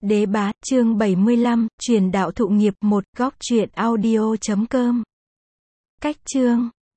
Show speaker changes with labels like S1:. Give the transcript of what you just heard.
S1: Đế Bá, chương 75, truyền đạo thụ nghiệp, một góc truyện audio.com. Cách chương